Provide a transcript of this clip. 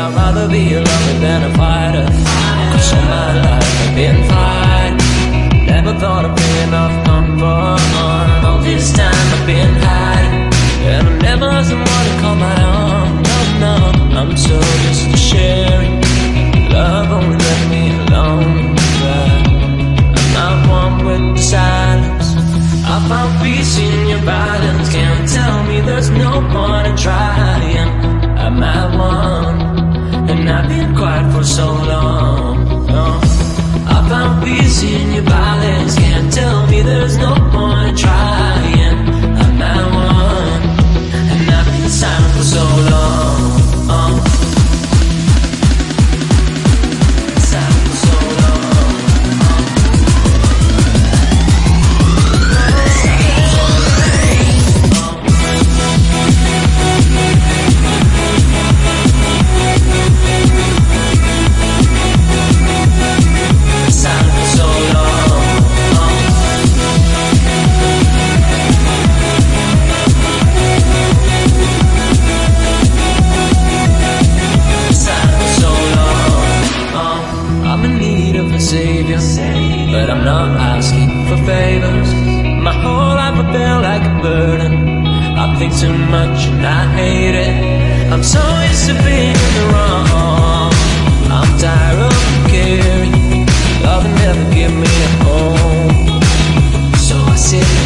I'd rather be a lover than a fighter. 'Cause all my life I've been fighting. Never thought of being off comfort. All this time I've been hiding, and I never someone to call my own. No, no, I'm so used to sharing. Love only left me alone. But I'm not one with the silence. I found peace in your violence. Can't tell me there's no point in trying. I'm at one, and I've been quiet for so long. Oh. I found peace in your violence. Can't tell me there's no point in trying. I'm at one, and I've been silent for so long. Silent for so long. Savior, but I'm not asking for favors. My whole life I feel like a burden. I think too much and I hate it. I'm so used to being in the wrong. I'm tired of caring. Love will never give me a home. So I sit